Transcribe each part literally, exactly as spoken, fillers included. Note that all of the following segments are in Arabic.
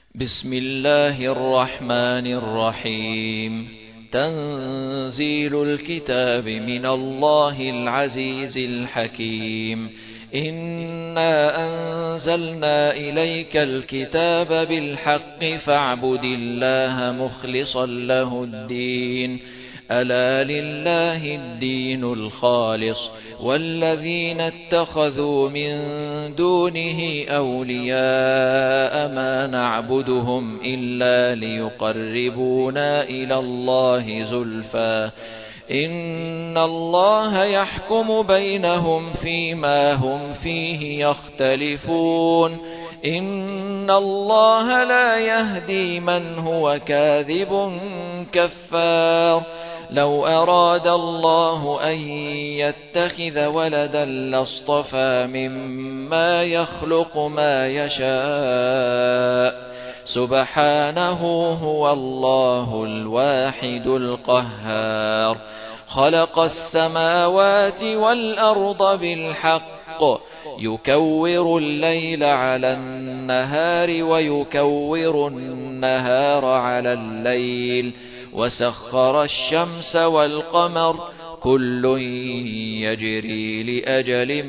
بسم الله الرحمن الرحيم. تنزيل الكتاب من الله العزيز الحكيم. إنا أنزلنا إليك الكتاب بالحق فاعبد الله مخلصا له الدين. ألا لله الدين الخالص والذين اتخذوا من دونه أولياء ما نعبدهم إلا ليقربونا إلى الله زلفى إن الله يحكم بينهم فيما هم فيه يختلفون. إن الله لا يهدي من هو كاذب كفار. لو أراد الله أن يتخذ ولدا لاصطفى مما يخلق ما يشاء سبحانه هو الله الواحد القهار. خلق السماوات والأرض بالحق يكور الليل على النهار ويكور النهار على الليل وسخر الشمس والقمر كل يجري لأجل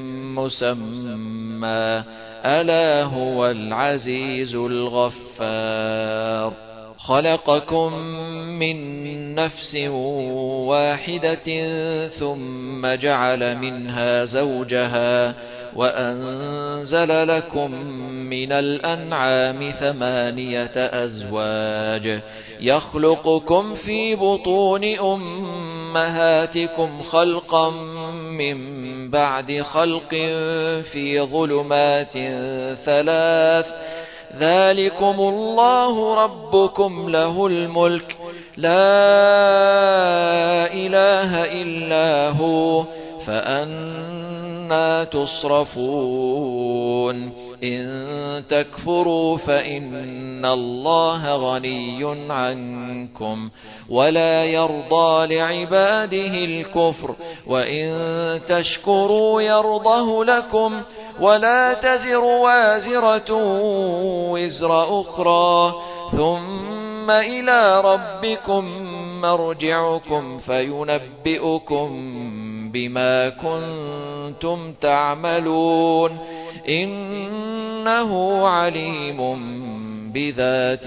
مسمى ألا هو العزيز الغفار. خلقكم من نفس واحدة ثم جعل منها زوجها وأنزل لكم من الأنعام ثمانية أزواج يخلقكم في بطون أمهاتكم خلقا من بعد خلق في ظلمات ثلاث ذلكم الله ربكم له الملك لا إله إلا هو فأنى تصرفون. إن تكفروا فإن الله غني عنكم ولا يرضى لعباده الكفر وإن تشكروا يرضه لكم ولا تزر وازرة وزر أخرى ثم إلى ربكم مرجعكم فينبئكم بما كنتم تعملون إنه عليم بذات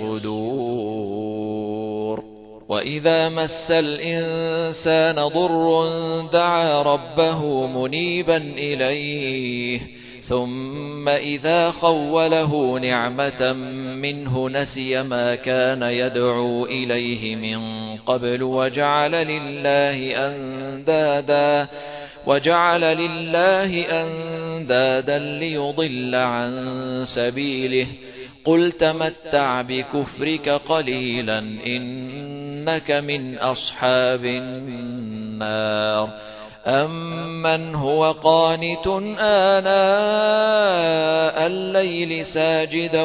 الصدور. وإذا مس الإنسان ضر دعا ربه منيبا إليه ثم إذا خوله نعمة منه نسي ما كان يدعو إليه من قبل وجعل لله أندادا وجعل لله أندادا ليضل عن سبيله قل تمتع بكفرك قليلا إنك من أصحاب النار. أمن هو قانت آناء الليل ساجدا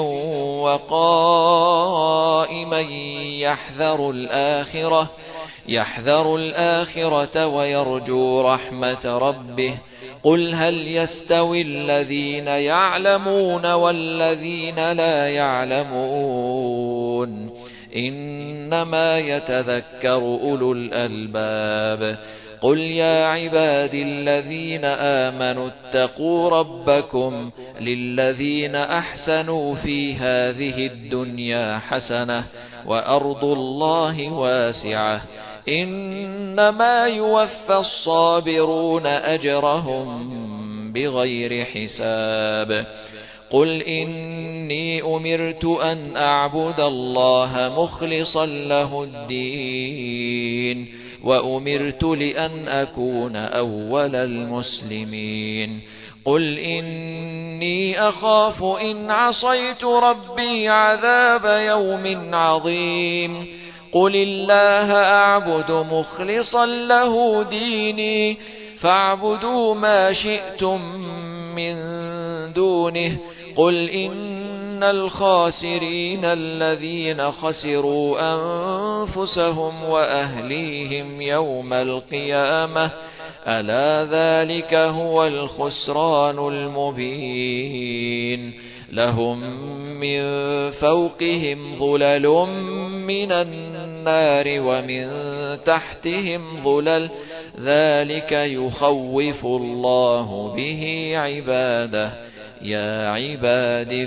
وقائما يحذر الآخرة يحذر الآخرة ويرجو رحمة ربه قل هل يستوي الذين يعلمون والذين لا يعلمون إنما يتذكر أولو الألباب. قل يا عبادي الذين آمنوا اتقوا ربكم للذين أحسنوا في هذه الدنيا حسنة وأرض الله واسعة إنما يوفى الصابرون أجرهم بغير حساب. قل إني أمرت أن أعبد الله مخلصا له الدين وأمرت لأن أكون أول المسلمين. قل إني أخاف إن عصيت ربي عذاب يوم عظيم. قل الله أعبد مخلصا له ديني فاعبدوا ما شئتم من دونه. قل إن الخاسرين الذين خسروا أنفسهم وأهليهم يوم القيامة ألا ذلك هو الخسران المبين. لهم من فوقهم ظلل من النار ومن تحتهم ظلل ذلك يخوف الله به عباده يا عباد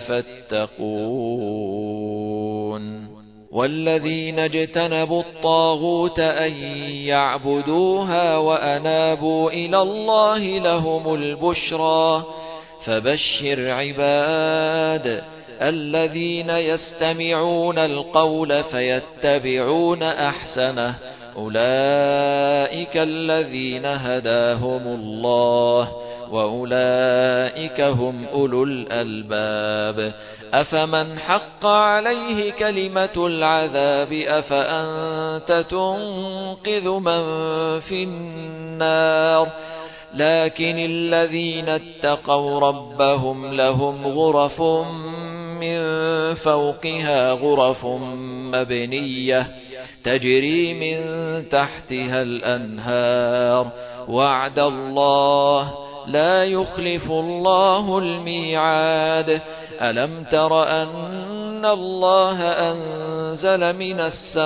فاتقون والذين اجتنبوا الطاغوت أن يعبدوها وأنابوا إلى الله لهم البشرى فبشر عباد الذين يستمعون القول فيتبعون أحسنه أولئك الذين هداهم الله وأولئك هم أولو الألباب أفمن حق عليه كلمة العذاب أفأنت تنقذ من في النار لكن الذين اتقوا ربهم لهم غرف من فوقها غرف مبنية تجري من تحتها الأنهار وعد الله لا يخلف الله الميعاد ألم تر أن الله أنزل من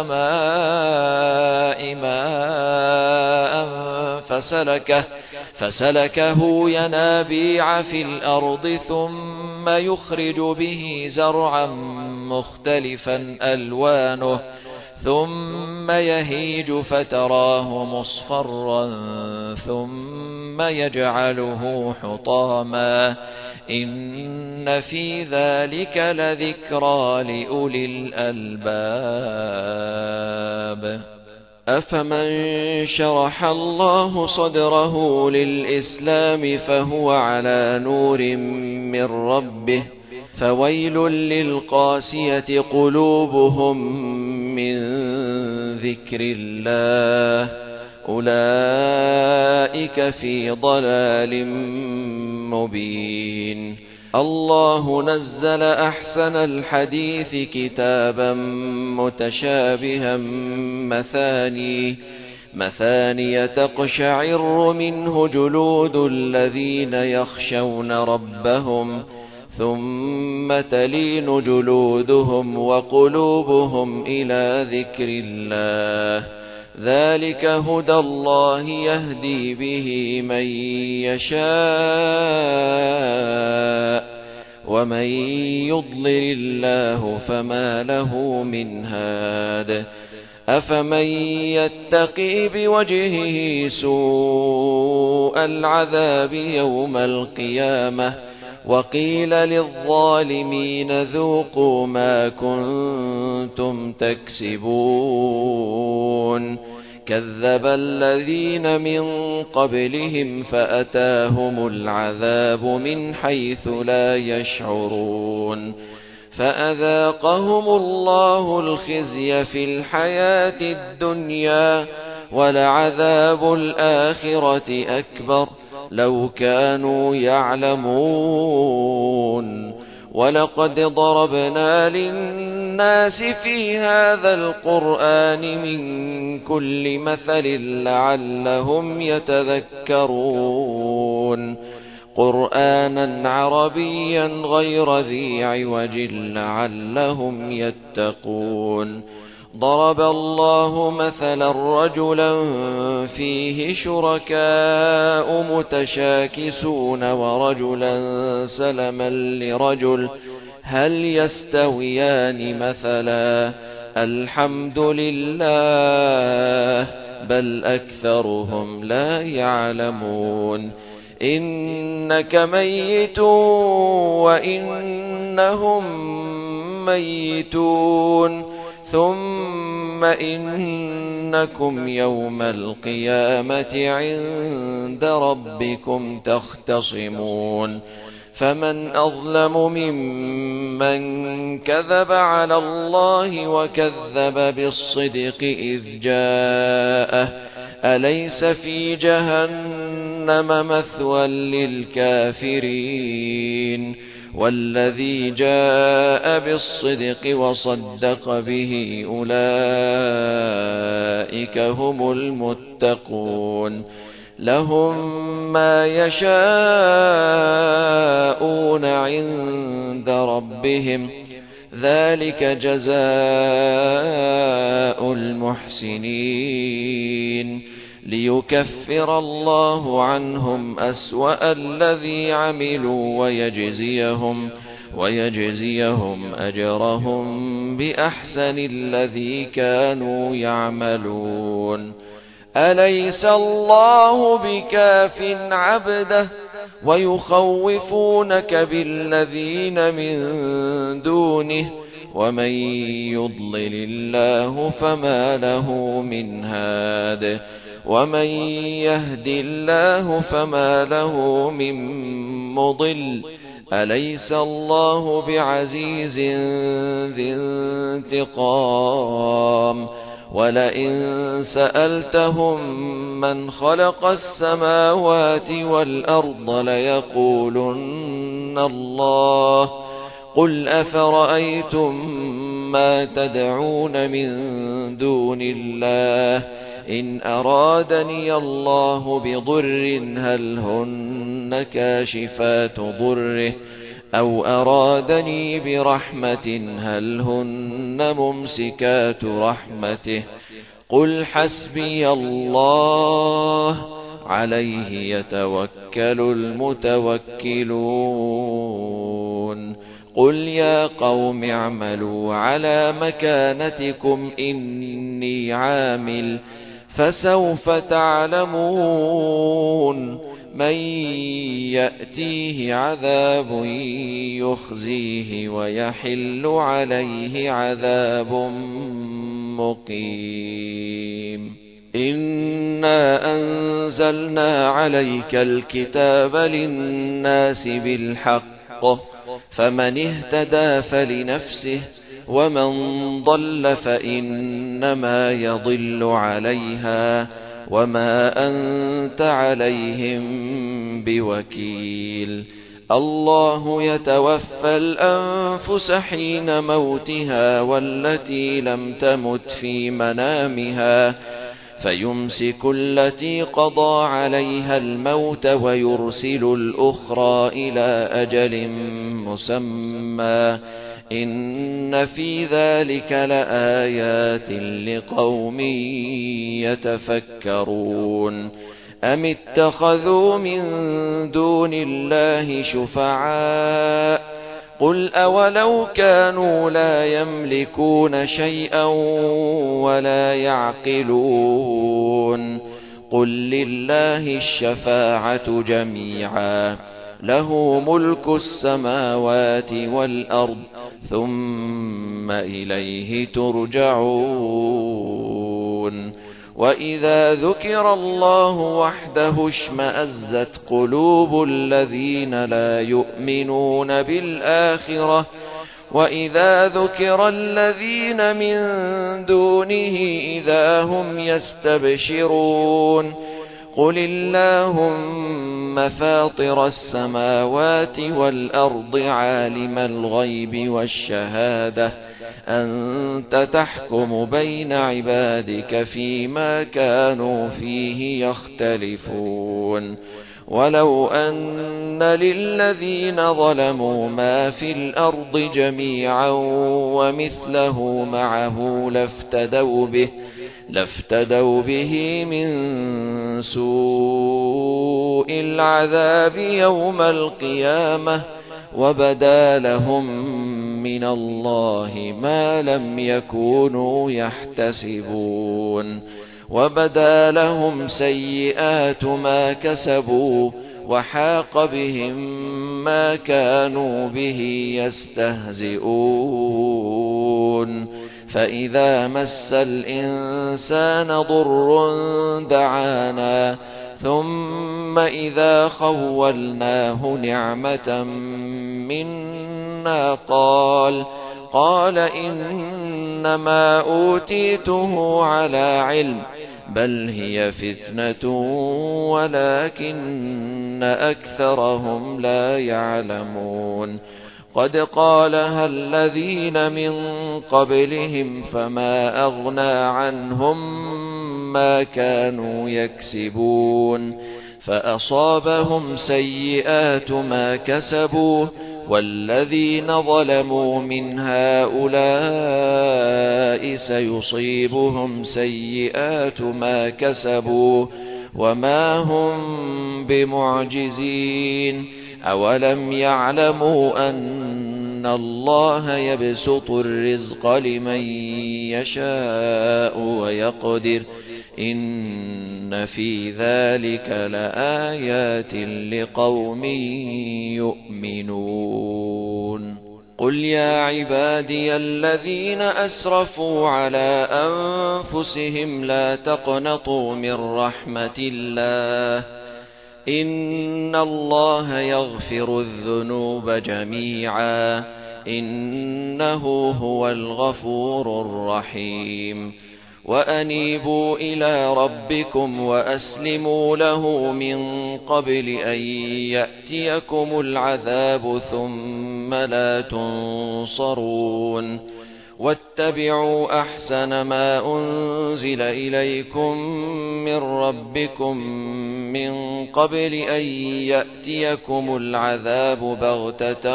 السماء ماء فسلكه, فسلكه ينابيع في الأرض ثم يخرج به زرعا مختلفا ألوانه ثم يهيج فتراه مصفرا ثم يجعله حطاما إن في ذلك لذكرى لأولي الألباب أفمن شرح الله صدره للإسلام فهو على نور من ربه فويل للقاسية قلوبهم من ذكر الله أولئك في ضلال مبين الله نزل أحسن الحديث كتابا متشابها مثاني مثاني تقشعر منه جلود الذين يخشون ربهم ثم تلين جلودهم وقلوبهم إلى ذكر الله ذلك هدى الله يهدي به من يشاء ومن يضلل الله فما له من هاد أفمن يتقي بوجهه سوء العذاب يوم القيامة وقيل للظالمين ذوقوا ما كنتم تكسبون كذب الذين من قبلهم فأتاهم العذاب من حيث لا يشعرون فأذاقهم الله الخزي في الحياة الدنيا ولعذاب الآخرة أكبر لو كانوا يعلمون ولقد ضربنا للناس في هذا القرآن من كل مثل لعلهم يتذكرون قرآنا عربيا غير ذي عوج لعلهم يتقون ضرب الله مثلا رجلا فيه شركاء متشاكسون ورجلا سلما لرجل هل يستويان مثلا الحمد لله بل أكثرهم لا يعلمون إنك ميت وإنهم ميتون ثم إنكم يوم القيامة عند ربكم تختصمون فمن أظلم ممن كذب على الله وكذب بالصدق إذ جاءه أليس في جهنم مثوى للكافرين والذي جاء بالصدق وصدق به أولئك هم المتقون لهم ما يشاءون عند ربهم ذلك جزاء المحسنين ليكفر الله عنهم أسوأ الذي عملوا ويجزيهم ويجزيهم أجرهم بأحسن الذي كانوا يعملون أليس الله بكاف عبده ويخوفونك بالذين من دونه ومن يضلل الله فما له من هاد ومن يهد الله فما له من مضل أليس الله بعزيز ذي انتقام ولئن سألتهم من خلق السماوات والأرض ليقولن الله قل أفرأيتم ما تدعون من دون الله إن أرادني الله بضر هل هن كاشفات ضره أو أرادني برحمة هل هن ممسكات رحمته قل حسبي الله عليه يتوكل المتوكلون قل يا قوم اعملوا على مكانتكم إني عامل فسوف تعلمون من يأتيه عذاب يخزيه ويحل عليه عذاب مقيم إنا أنزلنا عليك الكتاب للناس بالحق فمن اهتدى فلنفسه ومن ضل فإنما يضل عليها وما أنت عليهم بوكيل الله يتوفى الأنفس حين موتها والتي لم تمت في منامها فيمسك التي قضى عليها الموت ويرسل الأخرى إلى أجل مسمى إن في ذلك لآيات لقوم يتفكرون أم اتخذوا من دون الله شفعاء قل أولو كانوا لا يملكون شيئا ولا يعقلون قل لله الشفاعة جميعا له ملك السماوات والأرض ثم إليه ترجعون وإذا ذكر الله وحده اشمأزت قلوب الذين لا يؤمنون بالآخرة وإذا ذكر الذين من دونه إذا هم يستبشرون قل اللهم فاطر السماوات والأرض عالم الغيب والشهادة أنت تحكم بين عبادك فيما كانوا فيه يختلفون ولو أن للذين ظلموا ما في الأرض جميعا ومثله معه لافتدوا به لافتدوا به من سوء العذاب يوم القيامة وبدا لهم من الله ما لم يكونوا يحتسبون وبدا لهم سيئات ما كسبوا وحاق بهم ما كانوا به يستهزئون فإذا مس الإنسان ضر دعانا ثم إذا خولناه نعمة منا قال قال إنما أوتيته على علم بل هي فتنة ولكن أكثرهم لا يعلمون قد قالها الذين من قبلهم فما أغنى عنهم ما كانوا يكسبون فأصابهم سيئات ما كسبوا والذين ظلموا من هؤلاء سيصيبهم سيئات ما كسبوا وما هم بمعجزين أولم يعلموا أن الله يبسط الرزق لمن يشاء ويقدر إن في ذلك لآيات لقوم يؤمنون قل يا عبادي الذين أسرفوا على أنفسهم لا تقنطوا من رحمة الله إن الله يغفر الذنوب جميعا إنه هو الغفور الرحيم وأنيبوا إلى ربكم وأسلموا له من قبل أن يأتيكم العذاب ثم لا تنصرون واتبعوا أحسن ما أنزل إليكم من ربكم من قبل أن يأتيكم العذاب بغتة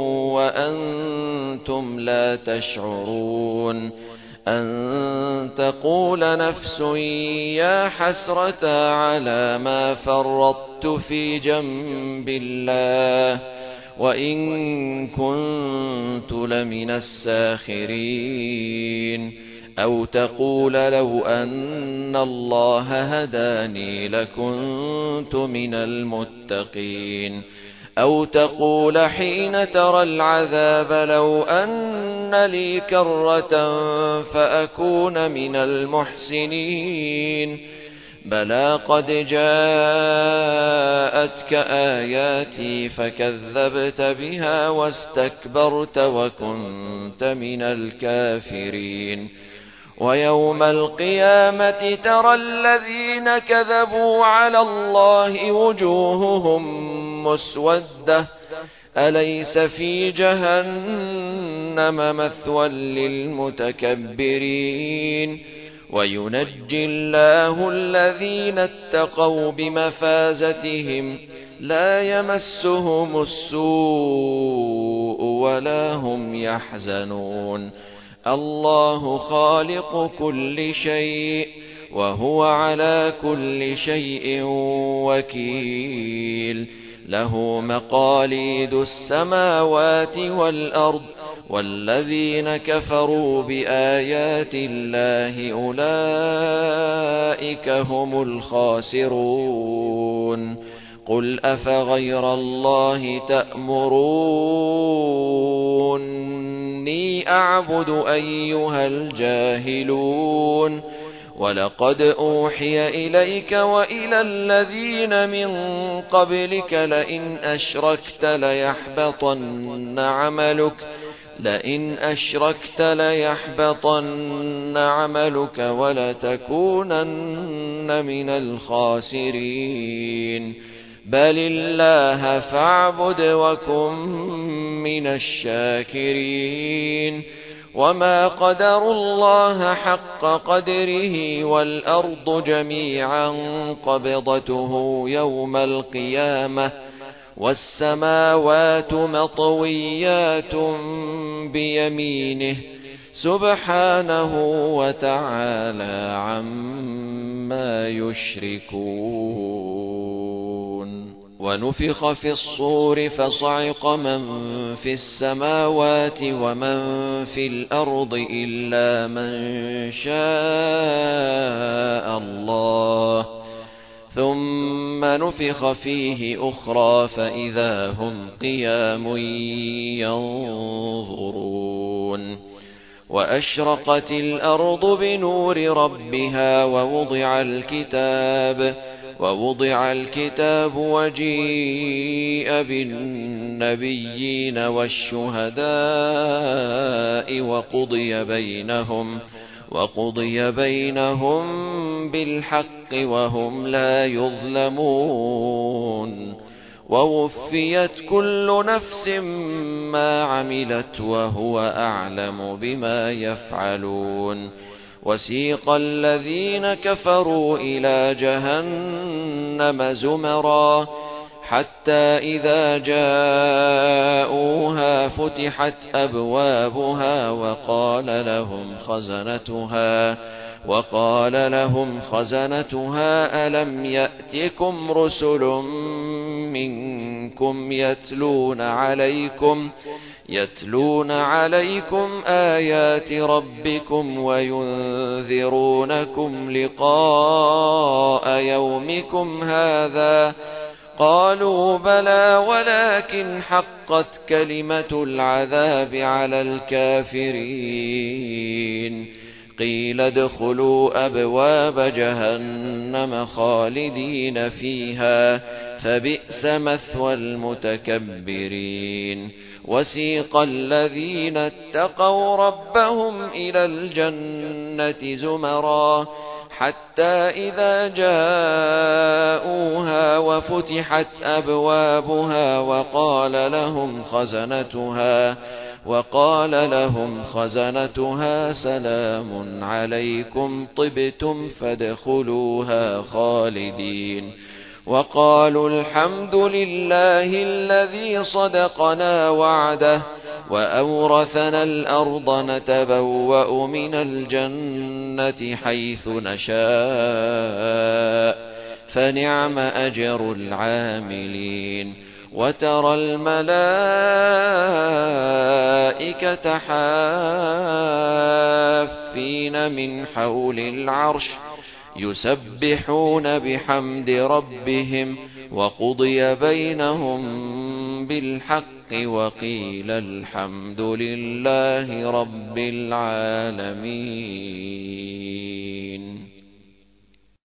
وأنتم لا تشعرون أن تقول نفس يا حسرة على ما فرطت في جنب الله وإن كنت لمن الساخرين أو تقول لو أن الله هداني لكنت من المتقين أو تقول حين ترى العذاب لو أن لي كرة فأكون من المحسنين بلى قد جاءتك آياتي فكذبت بها واستكبرت وكنت من الكافرين ويوم القيامة ترى الذين كذبوا على الله وجوههم مسودة أليس في جهنم مثوى للمتكبرين وينجي الله الذين اتقوا بمفازتهم لا يمسهم السوء ولا هم يحزنون الله خالق كل شيء وهو على كل شيء وكيل له مقاليد السماوات والأرض والذين كفروا بآيات الله أولئك هم الخاسرون قل أفغير الله تأمروني أعبد أيها الجاهلون ولقد أوحي إليك وإلى الذين من قبلك لئن أشركت ليحبطن عملك لئن أشركت ليحبطن عملك ولتكونن من الخاسرين بل الله فاعبد وكن من الشاكرين وما قدروا الله حق قدره والأرض جميعا قبضته يوم القيامة والسماوات مطويات بيمينه سبحانه وتعالى عما يشركون ونفخ في الصور فصعق من في السماوات ومن في الأرض إلا من شاء الله ثم نفخ فيه أخرى فإذا هم قيام ينظرون وأشرقت الأرض بنور ربها ووضع الكتاب ووضع الكتاب وجيء بالنبيين والشهداء وقضي بينهم وقضي بينهم بالحق وهم لا يظلمون ووفيت كل نفس ما عملت وهو أعلم بما يفعلون وسيق الذين كفروا إلى جهنم زمرا حتى إذا جاءوها فتحت أبوابها وقال لهم خزنتها وقال لهم خزنتها ألم يأتكم رسل منكم يتلون عليكم يتلون عليكم آيات ربكم وينذرونكم لقاء يومكم هذا قالوا بلى ولكن حقت كلمة العذاب على الكافرين قيل ادخلوا أبواب جهنم خالدين فيها فبئس مثوى المتكبرين وسيق الذين اتقوا ربهم إلى الجنة زمرا حتى إذا جاءوها وفتحت أبوابها وقال لهم خزنتها وقال لهم خزنتها سلام عليكم طبتم فادخلوها خالدين وقالوا الحمد لله الذي صدقنا وعده وأورثنا الأرض نتبوأ من الجنة حيث نشاء فنعم أجر العاملين وترى الملائكة حافين من حول العرش يسبحون بحمد ربهم وقضي بينهم بالحق وقيل الحمد لله رب العالمين.